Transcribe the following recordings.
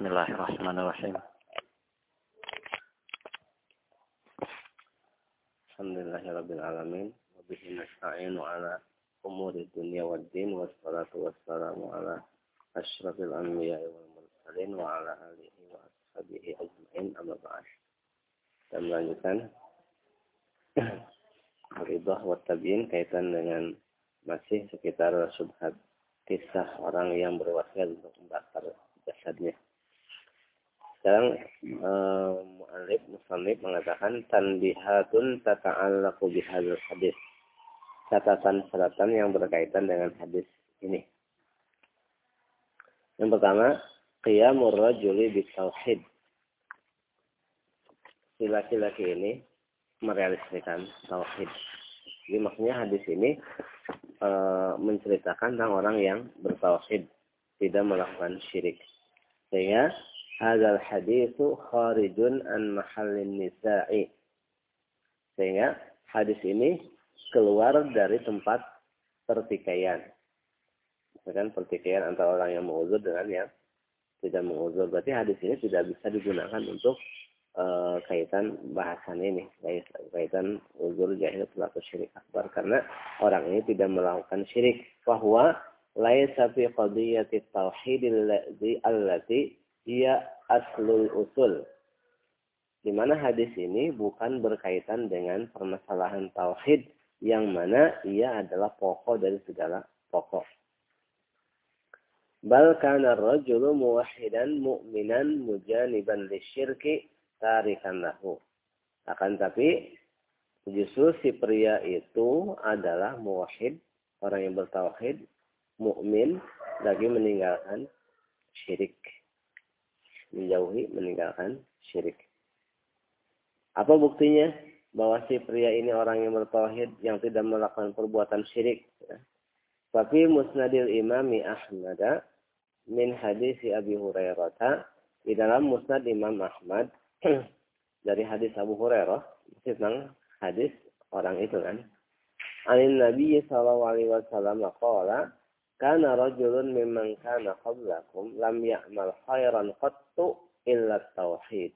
Bismillahirrahmanirrahim. Alhamdulillahirabbil alamin wa bihi nasta'inu ala umuri dunya waddin wassalatu wassalamu ala asyrafil anbiya'i wal mursalin wa ala alihi wa ashabihi ajma'in amma ba'd. Dan melanjutkan Ridhah wa Tabyin kaitan dengan masih sekitar subhat kisah orang yang berwasiat untuk membakar jasadnya. Sekarang Musannif mengatakan tanbihatun tata'allaqu bihadzal hadis. Catatan-catatan yang berkaitan dengan hadis ini. Yang pertama, qiyamur rajuli bitauhid. Si laki-laki ini merealisasikan tauhid. Jadi maksudnya hadis ini menceritakan tentang orang yang bertauhid, tidak melakukan syirik. Sehingga hadzal haditsu kharijun an mahallin nisa'i. Sehingga hadis ini keluar dari tempat pertikaian. Misalkan pertikaian antara orang yang menguzur dengan yang tidak menguzur. Berarti hadis ini tidak bisa digunakan untuk kaitan bahasan ini. Kaitan uzur jahil pelaku syirik akbar. Karena orang ini tidak melakukan syirik. Bahwa laisa fi qadiyati tauhidil allati ia aslul usul. Di mana hadis ini bukan berkaitan dengan permasalahan tauhid yang mana ia adalah pokok dari segala pokok. Bal kana ar-rajulu muwahhidan mu'minan mujaniban lisyirki tarikan lahu. Akan tapi justru si pria itu adalah muwahhid, orang yang bertauhid, mukmin lagi meninggalkan syirik. Meninggalkan syirik. Apa buktinya bahwa si pria ini orang yang bertauhid yang tidak melakukan perbuatan syirik? Tapi musnadil imami Ahmad min hadis Abi Hurairah, di dalam musnad Imam Ahmad dari hadis Abu Hurairah, tentang hadis orang itu kan. Anin Nabi sallallahu alaihi wasallam qala kana rajulun mimman kana qablakum lam ya'mal khairan qattu illa tauhid.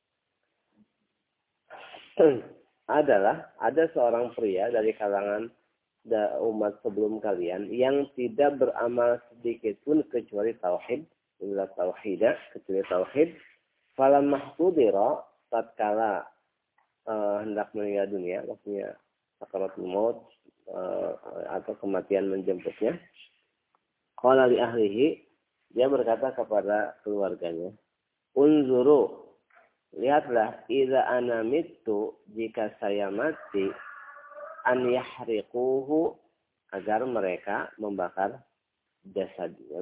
Ada seorang pria dari kalangan umat sebelum kalian yang tidak beramal sedikit pun kecuali tauhid, illa tauhidah, kecuali tauhid. Falamma hudira tatkala hendak meninggal dunia, maksudnya sakaratul maut atau kematian menjemputnya. Qala li ahlihi, dia berkata kepada keluarganya, unzuru, lihatlah, idza ana mittu, jika saya mati, an yahriquhu, agar mereka membakar jasadnya.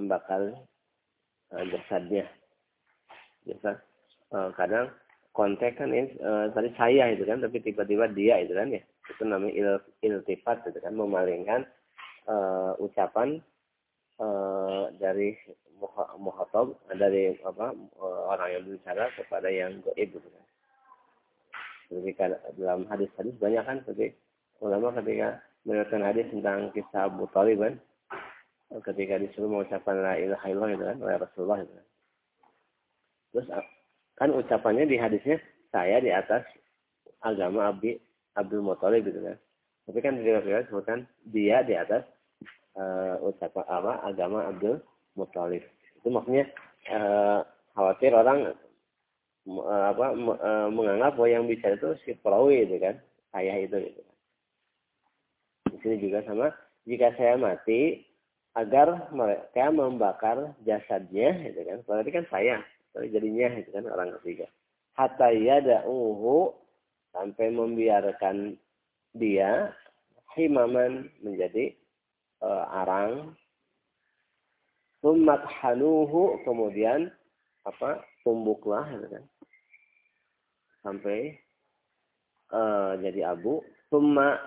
Biasa kadang konteks kan ini tadi saya itu kan, tapi tiba-tiba dia itu kan ya. Itu namanya iltifat itu kan, memalingkan ucapan dari muhatab, dari orang yang berbicara kepada yang gaib gitu kan. Ketika dalam hadis-hadis banyak kan, seperti ulama ketika meriwayatkan hadis tentang kisah Abu Thalib kan, ketika disuruh mengucapkan la ilaha illallah itu kan oleh Rasulullah itu kan. Terus kan ucapannya di hadisnya saya di atas agama Abdul Muthalib gitu kan. Tapi kan diriwayatkan sebutkan dia di atas ucapan agama Abdul Muthalib. Itu maksudnya khawatir orang menganggap bahwa yang bicara itu si perawi itu kan, saya itu gitu. Di sini juga sama, jika saya mati agar mereka membakar jasadnya gitu kan. Berarti kan saya, jadinya itu kan orang ketiga. Hatta yada'uhu, sampai membiarkan dia himaman, menjadi arang, summat hanuhu, kemudian tumbuklah gitu kan, sampai jadi abu, summa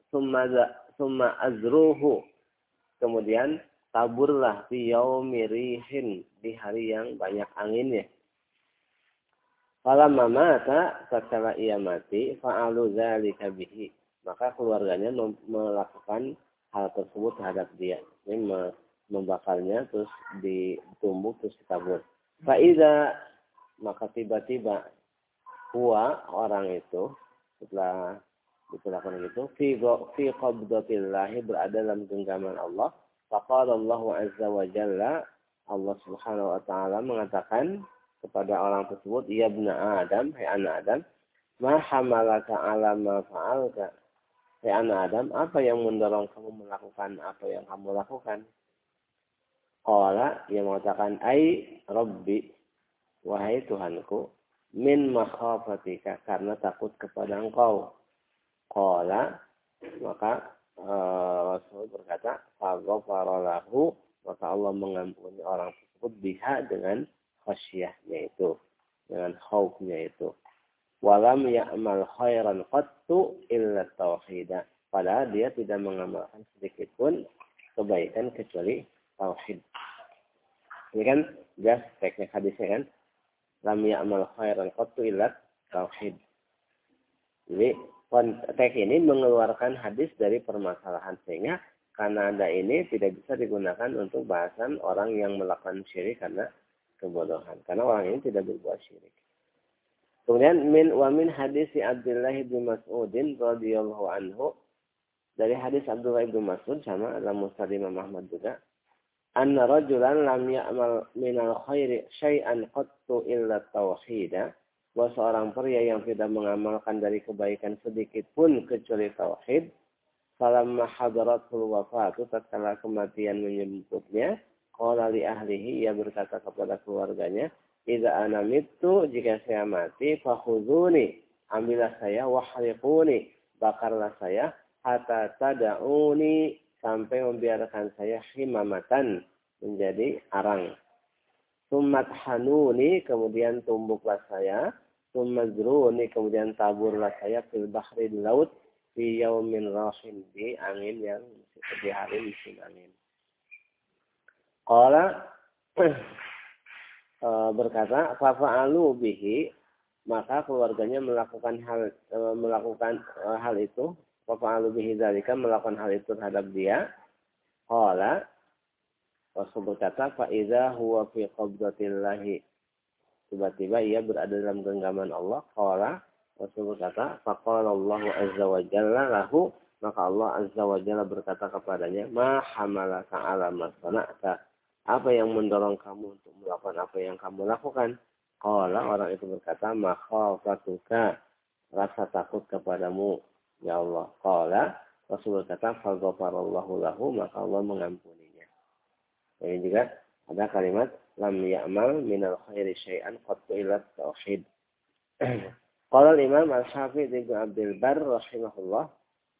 azruhu, kemudian taburlah fi yaumi rihin, di hari yang banyak anginnya. Falamma mata, tatkala ia mati, fa'alu dzalika bihi, maka keluarganya melakukan hal tersebut terhadap dia. Ini membakarnya, terus ditumbuk, terus ditabur. Faiza, maka tiba-tiba huwa orang itu setelah diperlakukan itu fi qabdatillahi berada dalam genggaman Allah. Faqala Allah azza wa jalla, Allah Subhanahu wa taala mengatakan kepada orang tersebut, ya ibna Adam, hai anak Adam, ma hamalaka ala ma fa'alta. Hai anak Adam, apa yang mendorong kamu melakukan apa yang kamu lakukan? Qala, yang mengatakan, ai Rabbi, wahai Tuhanku, min makhafatika, karena takut kepada engkau. Qala, maka Rasul berkata, faghfara lahu, maka Allah mengampuni orang tersebut biha dengan khasyahnya itu, dengan khaufnya itu. Walam ya'mal khairan qattu illa tauhida. Padahal dia tidak mengamalkan sedikit pun kebaikan kecuali tauhid. Ini kan jelas teknik hadisnya kan. Lam ya'mal khairan qattu illa tauhid. Jadi konteks ini mengeluarkan hadis dari permasalahan, sehingga karena ada ini tidak bisa digunakan untuk bahasan orang yang melakukan syirik karena kebodohan. Karena orang ini tidak berbuat syirik. Kemudian min hadis Abdullah bin Mas'udin radhiyallahu anhu, dari hadis Abdullah bin Mas'ud sama dalam Musnad Imam Ahmad juga, anna rajulan lam ya'mal minal khairi syai'an qattu illa tauhida, bahwa seorang pria yang tidak mengamalkan dari kebaikan sedikit pun kecuali tauhid, falamma hadaratul wafatu, tatkala kematian menjemputnya, qala li ahlihi, ia berkata kepada keluarganya, idza ana mittu, jika saya mati, fakhudhuni, ambillah saya, wahriquni, bakarlah saya, hatta tada'uni, sampai membiarkan saya himamatan, menjadi arang. Summat hanuni, kemudian tumbuklah saya. Summazruni, kemudian taburlah saya fil bahri laut, fi yaumin rahin, di angin yang di hari musim angin. Qala berkata, fafa'alu bihi, maka keluarganya melakukan hal itu. Fafa'alu bihi dzalika, melakukan hal itu terhadap dia. Qala, Rasul berkata, fa'idha huwa fi qabdatillahi, tiba-tiba ia berada dalam genggaman Allah. Qala, Rasul berkata, faqala Allah azza wa jalla lahu, maka Allah azza wa jalla berkata kepadanya, ma hamalaka ala ma sana'ta, apa yang mendorong kamu untuk melakukan apa yang kamu lakukan? Qala, orang itu berkata, ma khafatuka, rasa takut kepadamu ya Allah. Qala, Rasul berkata, faghfarallahu lahu, maka Allah mengampuninya. Ini juga ada kalimat lam ya'mal minal khairi syai'an qattu illa tauhid. Qala al-Imam Al-Hafidz Ibnu Abdul Barr rahimahullah,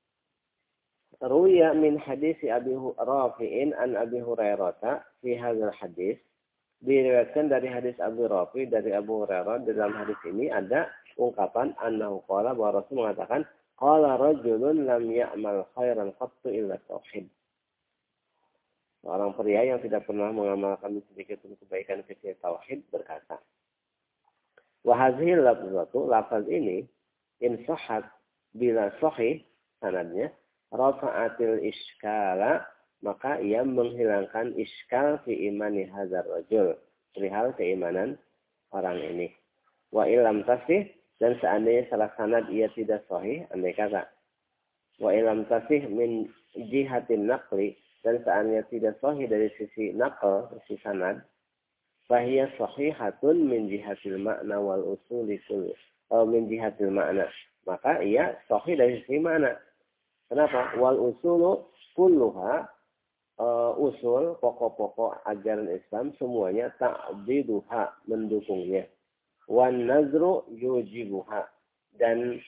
ruya min hadis Abi Rafi'in an Abi Hurairah fi hadzal hadis, diriwayatkan dari hadis Abu Rafi dari Abu Hurairah. Dalam hadis ini ada ungkapan annahu qala, bahwa Rasul mengatakan, qala rajulun lam ya'mal khairan qattu illa tauhid. Seorang pria yang tidak pernah mengamalkan sedikit pun kebaikan kecuali tauhid berkata, wa hadhihi lafzatu, lafaz ini, in sahhat, bila sahih sanadnya, rafa'atil iskala, maka ia menghilangkan iskal fi imani hadzal rajul, perihal keimanan orang ini. Wa illam tasih, dan seandainya salah sanad ia tidak sahih, andai kata wa illam tasih min jihatin naqli, dan seandainya tidak sahih dari sisi naql, sisi sanad, fahiya sahihatun min jihatil makna wal usuli kullu, min jihatil makna, maka ia sahih dari sisi makna. Kenapa? Wal usulu kulluha, usul pokok-pokok ajaran Islam semuanya ta'diduha, mendukungnya. Wan nazru yujibuha, dan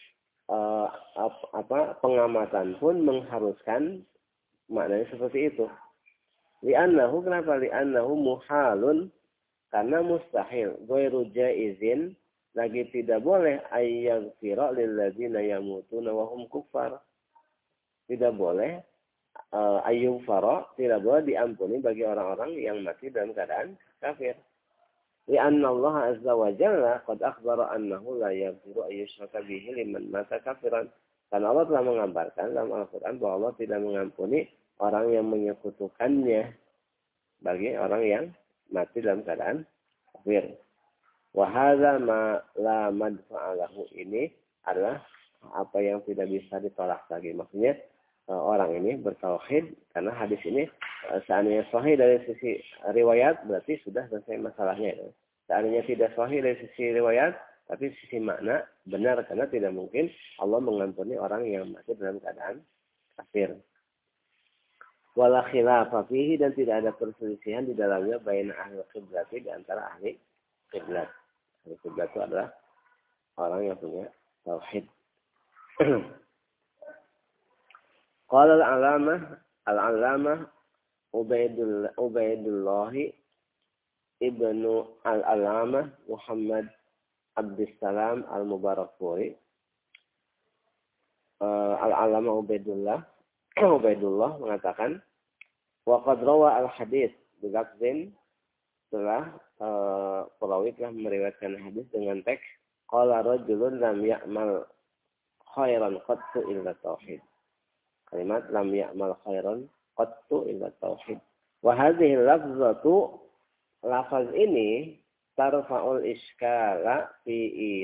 pengamatan pun mengharuskan maknanya seperti itu. Li'annahu, kenapa? Li'annahu muhalun, karena mustahil. Ghairu jaizin, lagi tidak boleh ayyaghfira lilladzina yamutuna wa hum kuffar. Tidak boleh ayyughfara, tidak boleh diampuni bagi orang-orang yang mati dalam keadaan kafir. Li'anna Allah azza wa jalla qad akhbara annahu la yaghfiru ayyushraka bihi liman mata kafiran. Karena Allah telah mengabarkan dalam Al-Quran bahwa Allah tidak mengampuni orang yang menyekutukannya bagi orang yang mati dalam keadaan kafir. Wa hadza ma la madfa'alahu, ini adalah apa yang tidak bisa ditolak lagi. Maksudnya orang ini bertauhid karena hadis ini seandainya sahih dari sisi riwayat berarti sudah selesai masalahnya. Seandainya tidak sahih dari sisi riwayat tapi sisi makna benar, karena tidak mungkin Allah mengampuni orang yang masih dalam keadaan kafir. Wala khilafa fihi, dan tidak ada perselisihan di dalamnya baina ahli qiblat, di antara ahli qiblat. Ahli qiblat itu adalah orang yang punya tauhid. Qala al-'allamah Ubaidullah ibnu al-'allamah Muhammad Abdussalam al-Mubarakfuri. Al-'allamah Ubaidullah mengatakan, wa qad rawa al-hadis bilafzin, telah perawi telah meriwayatkan hadis dengan teks qala rajulun lam ya'mal khairan qattu illa tauhid. Kalimat lam ya'mal khairan qattu illa tauhid. Wa hadhihi lafzatu, lafaz ini tarfa'ul iskala fi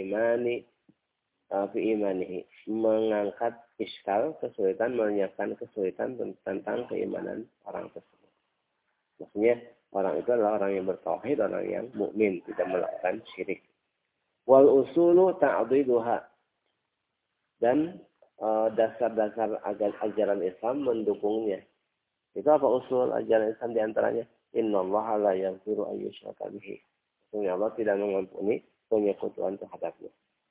imanihi, mengangkat iskal, kesulitan, menyiapkan kesulitan tentang keimanan orang tersebut. Maksudnya orang itu adalah orang yang bertauhid, orang yang mukmin, tidak melakukan syirik. Wal usulu ta'diduha, dan dasar-dasar ajaran Islam mendukungnya. Itu apa usul ajaran Islam diantaranya? Innallaha la yaghfiru an yushraka bihi. Sesungguhnya Allah tidak mengampuni penyekutuan terhadapnya.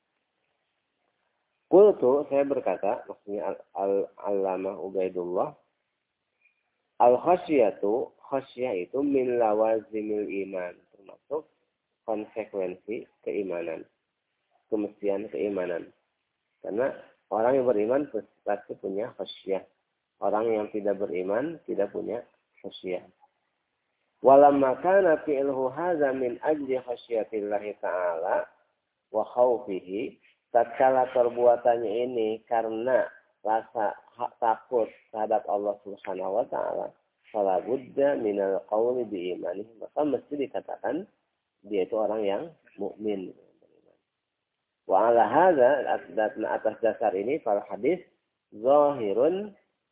Qultu, saya berkata, maksudnya al-'allamah Ubaidullah, al-khasyatu, khasyah itu min lawazimil iman, termasuk konsekuensi keimanan, kemestian keimanan. Karena orang yang beriman pasti punya khasyah. Orang yang tidak beriman tidak punya khasyah. Walamma kana fi'luhu hadza min ajli khasyatillahi ta'ala wa khaufihi, tatkala perbuatannya ini karena rasa takut terhadap Allah Subhanahu wa taala, fala budda minal qawli bi imanihi, maka mesti dikatakan dia itu orang yang mukmin. Wa ala hadza, atas dasar ini fal hadis zahirun,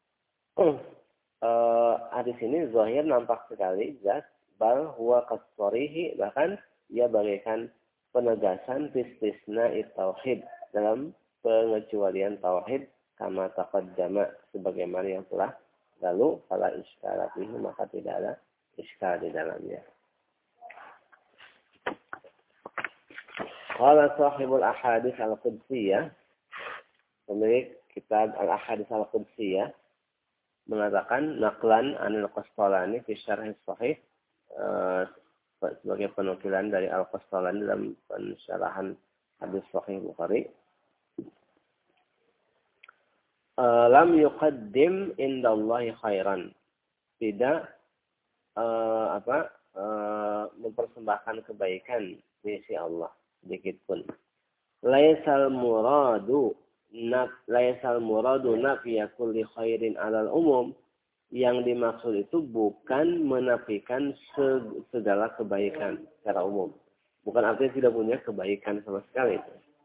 hadis ini zahir, nampak sekali, jelas, bal huwa qasrihi, bahkan ia bagaikan penegasan istisna tauhid, dalam pengecualian tauhid, kama taqaddama, sebagaimana yang telah lalu, fala iskala fihi, maka tidak ada iskal di dalamnya. Qala sahibul ahadits al-qudsiyah, pemilik kitab al-ahadits al-qudsiyah, mengatakan naqlan anil Qastalani fi syarh sahih, sebagai penukilan dari Al-Qastalani dalam pensyarahan hadis Sahih Bukhari. Lam yuqaddim indallahi khairan, tidak mempersembahkan kebaikan di sisi Allah sedikit pun. Laisal muradu nafiya kulli khairin 'alal umum. Yang dimaksud itu bukan menafikan segala kebaikan secara umum. Bukan artinya tidak punya kebaikan sama sekali.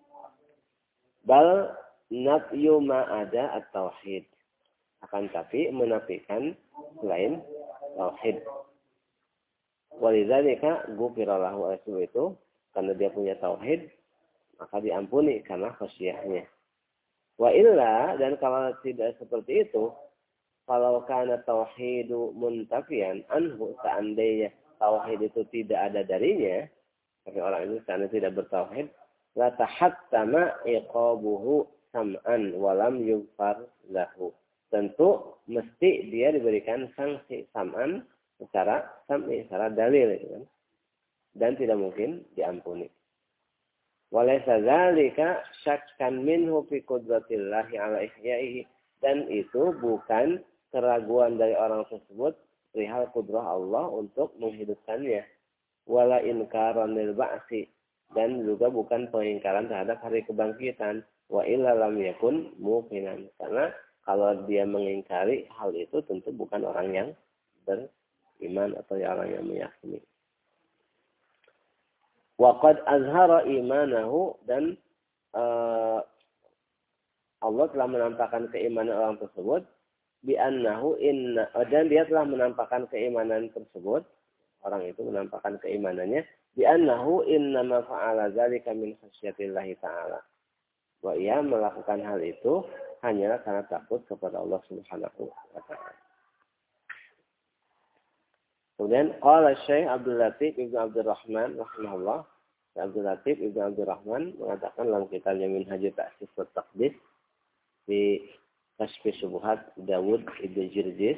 Bal nafyu ma ada at-tauhid. Akan tapi menafikan selain tauhid. Walidzalika ghufira lahu, oleh sebab itu karena dia punya tauhid maka diampuni karena khasyahnya. Wa illa, dan kalau tidak seperti itu, kalau kana tauhidu muntafian anhu, seandainya tauhid itu tidak ada darinya, tapi orang ini seandainya tidak bertauhid, la tahattama iqabuhu sam'an wa lam yughfar lahu. Tentu mesti dia diberikan sanksi sam'an secara sam'i, secara dalil, kan? Dan tidak mungkin diampuni. Walaysa dzalika syakkan minhu fi qudratillahi ala ihya'ihi, dan itu bukan keraguan dari orang tersebut perihal kudrah Allah untuk menghidupkannya. Wala inkaran lil ba'si, dan juga bukan pengingkaran terhadap hari kebangkitan. Wa illa lam yakun muqinan, karena kalau dia mengingkari hal itu tentu bukan orang yang beriman atau orang yang meyakini. Wa qad azhara imanahu, dan Allah telah menampakkan keimanan orang tersebut bi annahu inna, dan dia telah menampakkan keimanan tersebut, orang itu menampakkan keimanannya bi annahu innama fa'ala dzalika min khasyatillahi ta'ala. Bahwa ia melakukan hal itu hanyalah karena takut kepada Allah Subhanahu wa taala. Kemudian qala Syekh Abdul Latif Ibnu Abdul Rahman rahimahullah, Abdul Latif Ibnu Abdul Rahman mengatakan dalam kitabnya Minhajut Ta'sis wa Taqdis di Kashfi Syubhat Dawud Ibnu Jirjis,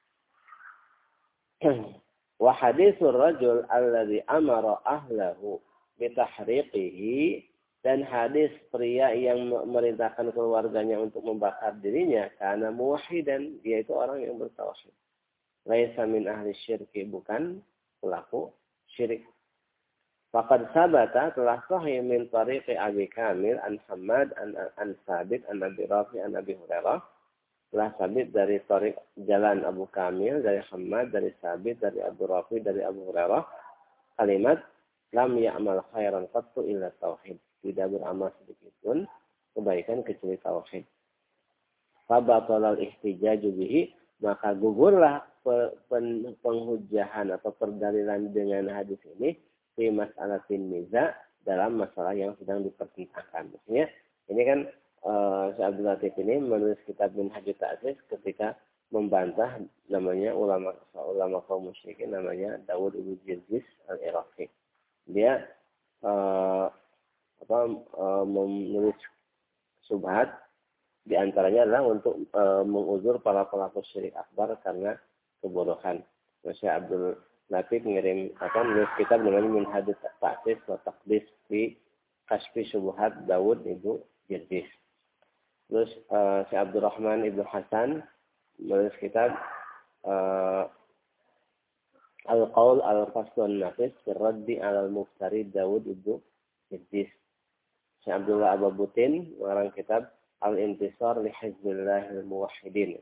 wa hadithur rajul alladhi amara ahlahu bitahriqihi, dan hadis pria yang memerintahkan keluarganya untuk membakar dirinya karena muwahhidan, dia itu orang yang bertauhid. Laisa min ahli syirki, bukan pelaku syirik. Faqad sabata, telah sahih min tariqi Abi Kamil an Hamad an Sabit an Abi Rafi an Abi Hurairah, telah sabit dari tariq jalan Abu Kamil dari Hamad dari Sabit dari Abu Rafi dari Abu Hurairah, kalimat lam ya'mal khairan qattu illa tauhid, tidak beramal sedikit pun kebaikan kecuali tauhid. Fa batalal ihtijaju bihi, maka gugurlah penghujjahan atau perdalilan dengan hadis ini fi mas'alatin niza, dalam masalah yang sedang dipertentangkan. Maksudnya ini kan Syekh Abdul Latif ini menulis kitab Minhajut Ta'sis ketika membantah namanya ulama kaum musyrikin namanya Dawud Ibnu Jirjis al-Iraqi. Dia menulis subhat, di antaranya adalah untuk menguzur para pelaku syirik akbar karena kebodohan. Syekh Abdul Latif menulis kitab dengan Minhajut Ta'sis wa Taqdis fi Kashfi Syubhat Dawud Ibnu Jirjis. Terus Syekh Abdul Rahman Ibnu Hasan menulis kitab Al-Qaul Al-Faslun Nafis fi Raddi Alal Muftari Dawud Ibnu Jirjis. Syekh Abdullah Ababutin mengarang kitab Al-Intisar li Hizbillahil Muwahhidin.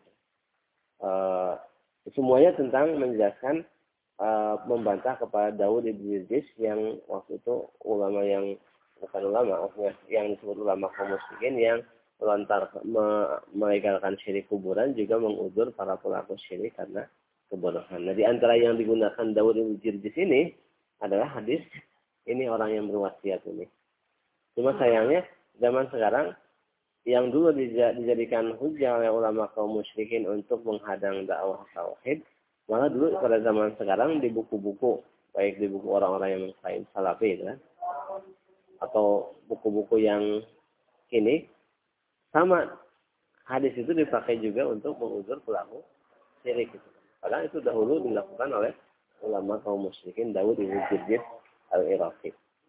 Semuanya tentang menjelaskan membantah kepada Dawud Ibnu Jirjis yang waktu itu ulama yang bukan ulama, yang disebut ulama kaum musyrikin yang melegalkan syirik kuburan, juga menguzur para pelaku syirik karena kebodohan. Nah, di antara yang digunakan Dawud Ibnu Jirjis ini adalah hadis ini, orang yang berwasiat ini. Cuma sayangnya zaman sekarang yang dulu dijadikan hujah oleh ulama kaum musyrikin untuk menghadang dakwah tauhid, malah dulu pada zaman sekarang di buku-buku, baik di buku orang-orang yang mengklaim salafi, kan? Atau buku-buku yang ini, sama hadis itu dipakai juga untuk menguzur pelaku syirik. Padahal itu dahulu dilakukan oleh ulama kaum musyrikin Dawud Ibnu Jirjis al-Iraqi.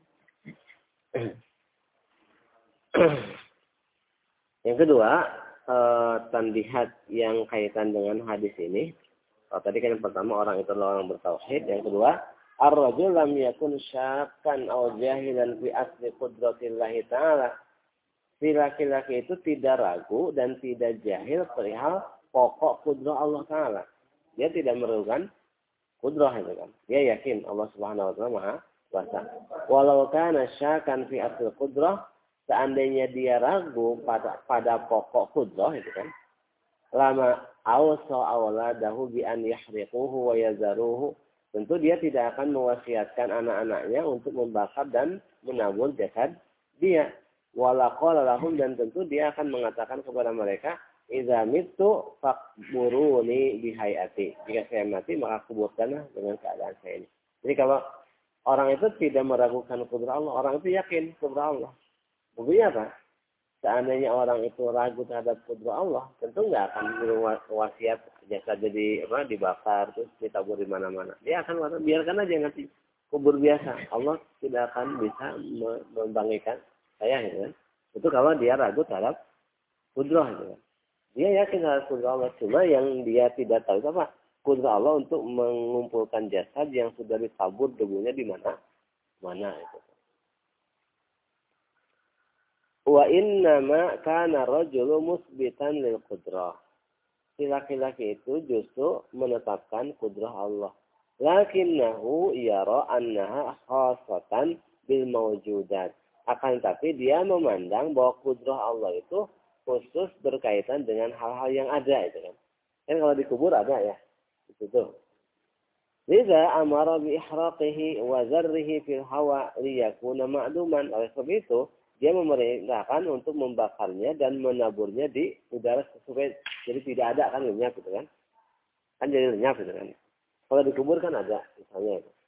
Yang kedua, tanbihat yang kaitan dengan hadis ini. Tadi kan yang pertama, orang itu adalah orang bertauhid. Yang kedua, ar-rajul lam yakun syakkan aw jahilan fi asli qudratillahi ta'ala. Si laki-laki itu tidak ragu dan tidak jahil perihal pokok kudrah Allah Ta'ala. Dia tidak meragukan kudrah itu kan. Dia yakin Allah Subhanahu wa taala Maha Kuasa. Walau kana syakkan fi asli kudrah, seandainya dia ragu pada pokok kudrah itu kan, lama awsa awladahu bi an yahriquhu wa yazaruhu, tentu dia tidak akan mewasiatkan anak-anaknya untuk membakar dan menabur jasad dia. Wala qala lahum, dan tentu dia akan mengatakan kepada mereka, idza mittu faqburuni bihayati, jika saya mati maka kuburkanlah dengan keadaan saya ini. Jadi kalau orang itu tidak meragukan kudrah Allah, orang itu yakin kudrah Allah. Buktinya apa? Seandainya orang itu ragu terhadap kudrah Allah, tentu nggak akan berwasiat jasa jadi dibakar terus ditabur di mana-mana. Dia akan biarkan aja nanti kubur biasa. Allah tidak akan bisa membangkitkan saya, gitu kan. Itu kalau dia ragu terhadap kudrah, gitu kan. Dia yakin terhadap kudrah Allah, cuma yang dia tidak tahu itu apa? Kudrah Allah untuk mengumpulkan jasad yang sudah ditabur debunya di mana itu. Wa innama kana rajulu musbitan lil qudrah. Si laki-laki itu justru menetapkan kudrah Allah. Lakinnahu yara annaha khasatan bil mawjudat. Akan tapi dia memandang bahwa kudrah Allah itu khusus berkaitan dengan hal-hal yang ada itu kan. Kan kalau dikubur ada ya. Itu tuh. Liza amara bi ihraqihi wa zarrihi fil hawa liyakuna ma'duman. Oleh sebab itu, dia memerintahkan untuk membakarnya dan menaburnya di udara supaya jadi tidak ada kan lenyap gitu kan. Kan jadi lenyap gitu kan. Kalau dikubur kan ada misalnya itu.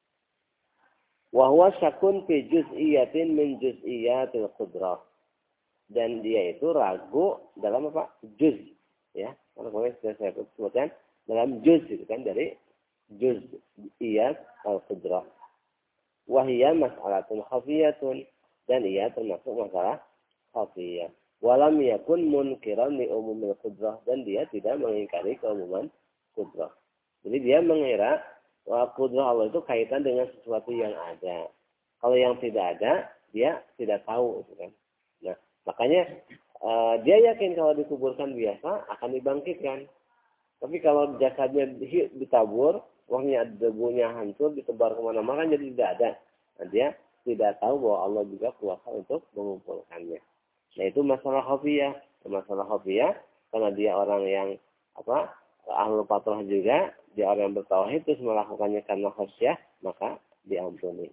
Wa huwa syakun fi juz'iyatin min juz'iyatil qudrah. Dan dia itu ragu dalam apa? Juz. Ya. Kalau kemarin sudah saya sebutkan dalam juz itu kan dari juz'iyat al-qudrah. Wahiyya mas'alatun khafiyatun. Dan ia termasuk masalah khafiyah. Walam yakun munkiran li umumil qudrah. Dan dia tidak mengingkari keumuman qudrah. Jadi dia mengira bahwa qudrah Allah itu kaitan dengan sesuatu yang ada. Kalau yang tidak ada, dia tidak tahu. Kan? Nah, makanya dia yakin kalau dikuburkan biasa akan dibangkitkan. Tapi kalau jasadnya ditabur, uangnya debunya hancur, ditebar kemana-mana, jadi tidak ada. Nah, dia tidak tahu bahwa Allah juga kuasa untuk mengumpulkannya. Nah, itu masalah khafiyah. Masalah khafiyah, karena dia orang yang ahlul patrah juga, dia orang yang bertauhid, terus melakukannya karena khasyah, maka diampuni.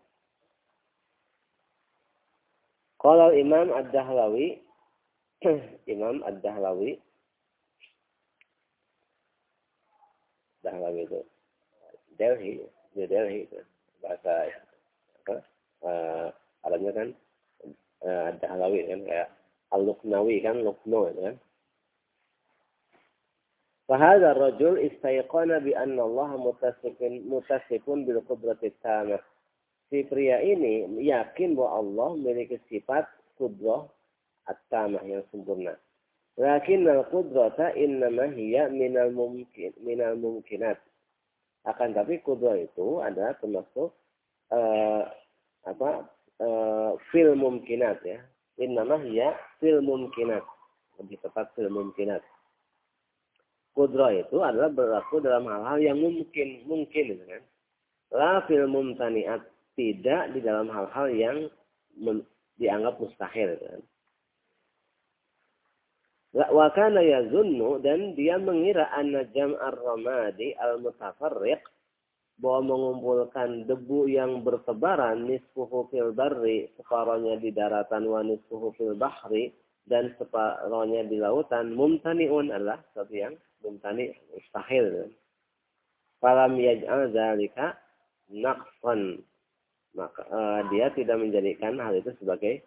Kalau Imam Ad-Dahlawi, Imam Ad-Dahlawi, Dahlawi itu Delhi itu bahasa Arabnya kan Ad-Dahlawi kan kayak Al-Luqnawi kan Luqno itu kan. Fahadha ar-rajul istayqana bi anna Allah mutasifun bil qudrati tamah. Si pria ini yakin bahwa Allah memiliki sifat qudrah at-tamah yang sempurna. Lakin al-qudrata innama hiya minal mumkinat. Akan tapi qudrah itu adalah termasuk fil mumkinat ya. Innama hiya fil mumkinat. Lebih tepat fil mumkinat. Qudrah itu adalah berlaku dalam hal-hal yang mungkin gitu kan. La fil mumtani'at, tidak di dalam hal-hal yang dianggap mustahil gitu kan. Wa kana yazunnu, dan dia mengira anna jam'ar ramadi al-mutafarriq, bahwa mengumpulkan debu yang bertebaran nisfuhu fil barri, separohnya di daratan, wa nisfuhu fil bahri, dan separohnya di lautan, mumtani'un, adalah sesuatu yang mumtani, mustahil. Falam yaj'al dzalika naqsan, maka dia tidak menjadikan hal itu sebagai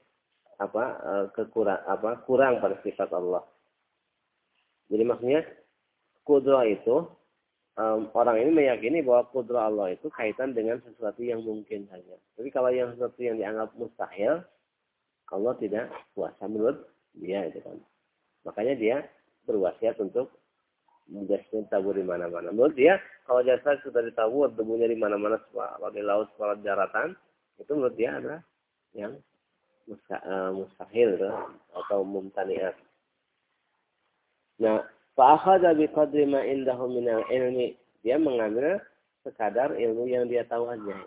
kurang pada sifat Allah. Jadi maksudnya qudrah itu orang ini meyakini bahwa qudrah Allah itu kaitan dengan sesuatu yang mungkin saja. Tapi kalau yang sesuatu yang dianggap mustahil, Allah tidak kuasa menurut dia itu kan. Makanya dia berwasiat untuk jasad tabur di mana-mana. Menurut dia, kalau jasad sudah ditabur, debunya di mana-mana, kalau di laut, kalau di daratan, itu menurut dia adalah yang mustahil atau mumtani'at. Nah, fa'akhadha biqadri ma indahu minal ilmi. Dia mengambil sekadar ilmu yang dia tahu aja.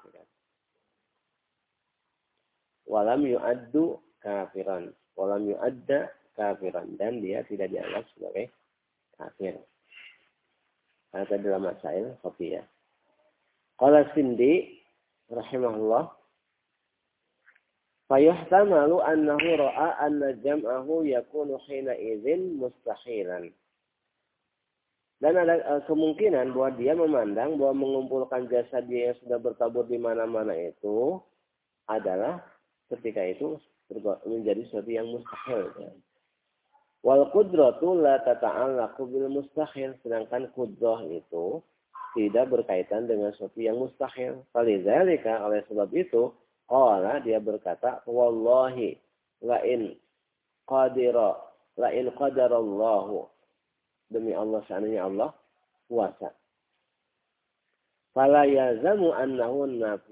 Walam yu'addu kafiran. Walam yu'adda kafiran. Dan dia tidak dianggap sebagai kafir. Ada dalam masail khafiyah. Qala Sindi rahimahullah, fayuhtamalu annahu ra'a anna jam'ahu yakunu hina idzin mustahilan. Dan ada kemungkinan bahwa dia memandang bahwa mengumpulkan jasad dia yang sudah bertabur di mana-mana itu adalah ketika itu menjadi sesuatu yang mustahil. Wal qudratu la tata'allaqu bil mustahil, sedangkan qudrah itu tidak berkaitan dengan sesuatu yang mustahil. Falidzalika, oleh sebab itu, qala, dia berkata, wallahi la in qadarallahu, demi Allah, seandainya Allah kuasa. Fala yazamu annahu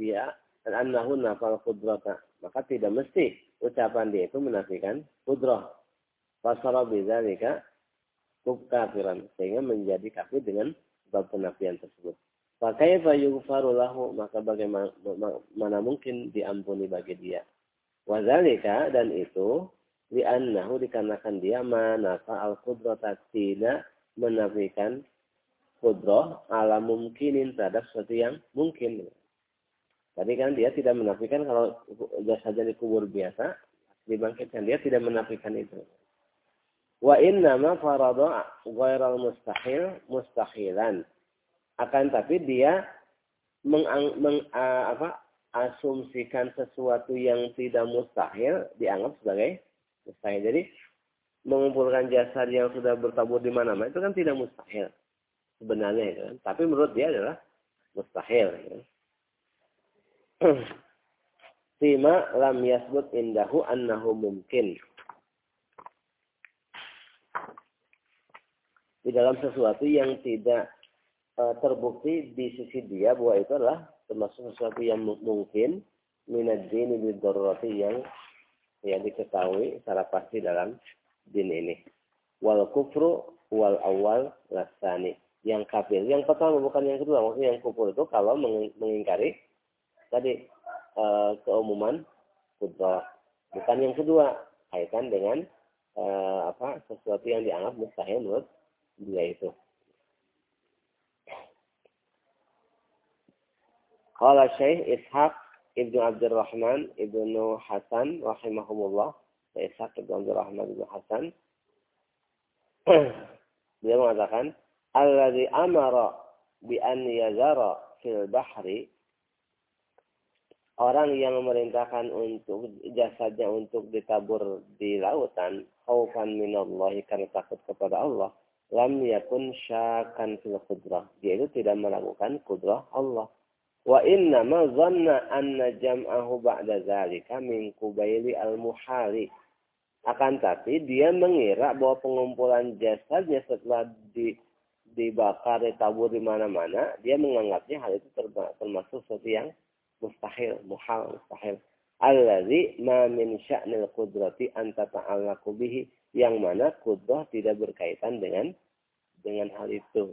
nafal qudrata, maka tidak mesti ucapan dia itu menafikan qudrah. Fasara bidzalika kafiran, sehingga menjadi kafir dengan bab penafian tersebut. Fakaifa yughfaru lahu, maka bagaimana mungkin diampuni bagi dia. Wadzalika, dan itu li'annahu, dikarenakan dia manafa al-qudrata, tidak menafikan qudrah ala mungkinin, terhadap sesuatu yang mungkin. Tadi kan dia tidak menafikan kalau jasadnya dikubur biasa dibangkitkan, dia tidak menafikan itu. Wa innama farada ghairal mustahilan. Akan tapi dia asumsikan sesuatu yang tidak mustahil dianggap sebagai mustahil. Jadi mengumpulkan jasad yang sudah bertabur di mana-mana itu kan tidak mustahil sebenarnya itu kan. Tapi menurut dia adalah mustahil. Ya. Sima lam yasbut indahu annahu mungkin. Di dalam sesuatu yang tidak terbukti di sisi dia bahwa itu adalah termasuk sesuatu yang mungkin minad dini bid-darurati, yang diketahui secara pasti dalam din ini. Wal kufru wal awal lasani. Yang kafir, yang pertama bukan yang kedua. Maksudnya yang kufur itu kalau mengingkari tadi keumuman kudrah. Bukan yang kedua, kaitan dengan sesuatu yang dianggap mustahil menurut dia itu. Qala Syekh Ishaq Ibnu Abdurrahman Ibnu Hasan rahimahumullah. Ishaq Ibnu Abdurrahman Ibnu Hasan dia mengatakan, alladzi amara bi an yazara fil bahri, orang yang memerintahkan untuk jasadnya untuk ditabur di lautan, khaufan minallahi, karena takut kepada Allah, lam yakun syakan fil qudrah, dia itu tidak meragukan kudrah Allah. Wa inna ma dhanna anna jam'ahu ba'da zalika min qubaili al-muhali. Akan tapi dia mengira bahwa pengumpulan jasadnya setelah dibakar, ditabur di mana-mana, dia menganggapnya hal itu termasuk sesuatu yang mustahil, muhal, mustahil. Allazi ma min sya'nil qudrati an tata'allaqu bihi, yang mana qudrah tidak berkaitan dengan hal itu.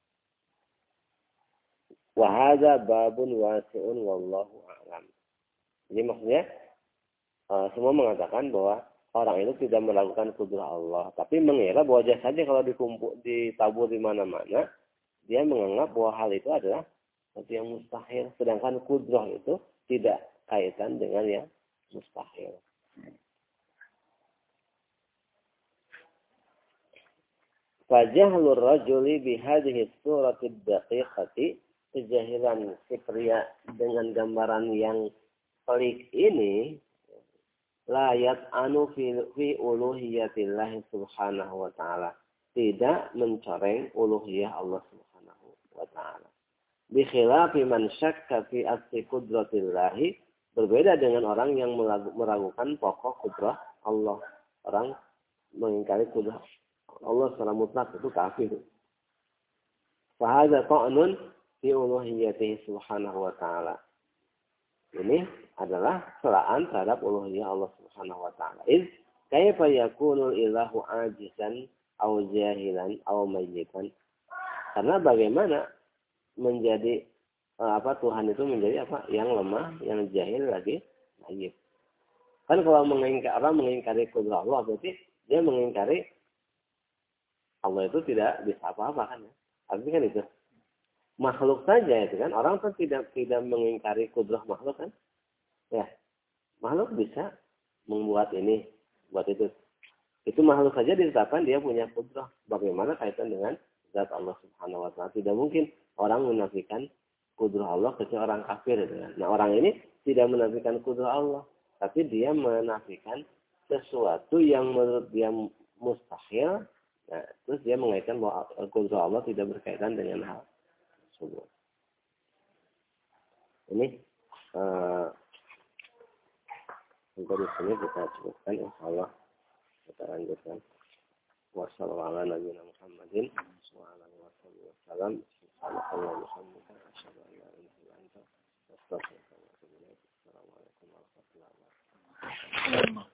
Wa hadza babun wasi'un wallahu a'lam. Jadi maksudnya semua mengatakan bahwa orang itu tidak melakukan qudrah Allah, tapi mengira bahwa jasadnya kalau ditabur di mana-mana, dia menganggap bahwa hal itu adalah sesuatu yang mustahil, sedangkan qudrah itu tidak kaitan dengan yang mustahil. Fajahlur rajuli bihadhihi surati ad-daqiqati, kejahilan si pria dengan gambaran yang pelik ini, layat anu fi uluhiyatillah subhanahu wa ta'ala, tidak mencoreng uluhiyah Allah subhanahu wa ta'ala. Bi khilafi man syakka fi asli qudratillahi, berbeda dengan orang yang meragukan pokok kudrah Allah. Orang mengingkari kudrah Allah secara mutlak itu kafir. Fa hadza ta'nun fi uluhiyyatihi subhanahu wa ta'ala. Ini adalah celaan terhadap uluhiyah Allah subhanahu wa ta'ala. Kaifa yakunul ilahu ajizan aw jahilan aw mayyitan. Karena bagaimana menjadi Tuhan itu menjadi yang lemah, yang jahil lagi mayyit. Kan kalau orang mengingkari kudrah Allah, berarti dia mengingkari Allah itu tidak bisa apa-apa kan ya. Artinya kan itu. Makhluk saja itu kan, orang kan tidak mengingkari kudrah makhluk kan. Ya, makhluk bisa membuat ini, buat itu. Itu makhluk saja ditetapkan dia punya kudrah. Bagaimana kaitan dengan zat Allah subhanahu wa ta'ala? Tidak mungkin orang menafikan kudrah Allah kecuali orang kafir. Gitu kan. Nah, orang ini tidak menafikan kudrah Allah, tapi dia menafikan sesuatu yang menurut dia mustahil. Nah, terus dia mengaitkan bahwa kudrah Allah tidak berkaitan dengan hal tersebut. Ini untuk di sini kita cukupkan, insyaallah kita lanjutkan. Wassalamualaikum warahmatullahi wabarakatuh. Assalamualaikum warahmatullahi wabarakatuh.